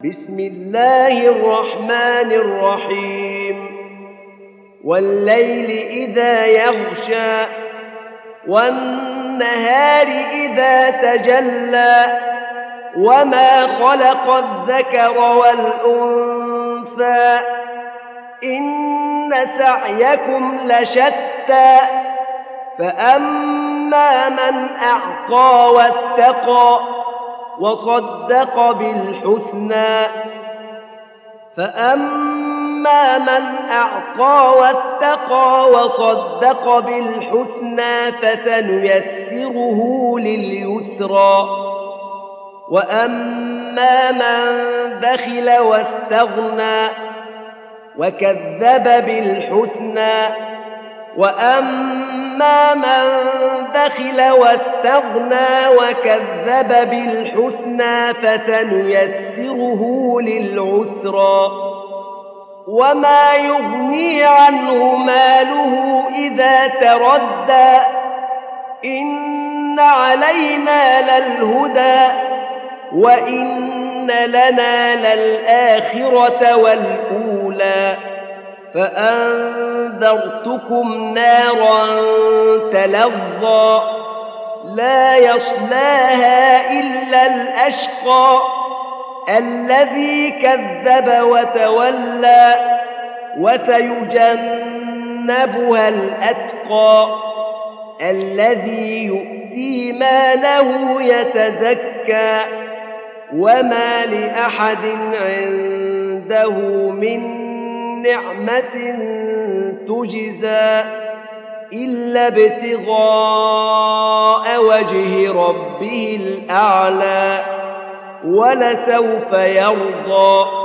بسم الله الرحمن الرحيم والليل إذا يغشى والنهار إذا تجلى وما خلق الذكر والأنثى إن سعيكم لشتى فأما من أعطى واتقى وصدق بالحسنى فأما من أعطى واتقى وصدق بالحسنى فسنيسره لليسرى وأما من بخل واستغنى وكذب بالحسنى وأما من بخل واستغنى وكذب بالحسنى فسنيسره للعسرى وما يغني عنه ماله إذا تردى إن علينا للهدى وإن لنا للآخرة والأولى فأنذرتكم نارا تلظى لا يصلاها إلا الأشقى الذي كذب وتولى وسيجنبها الأتقى الذي يؤتي ماله يتزكى وما لأحد عنده من نعمة تجزى إلا ابتغاء وجه ربه الأعلى ولسوف يرضى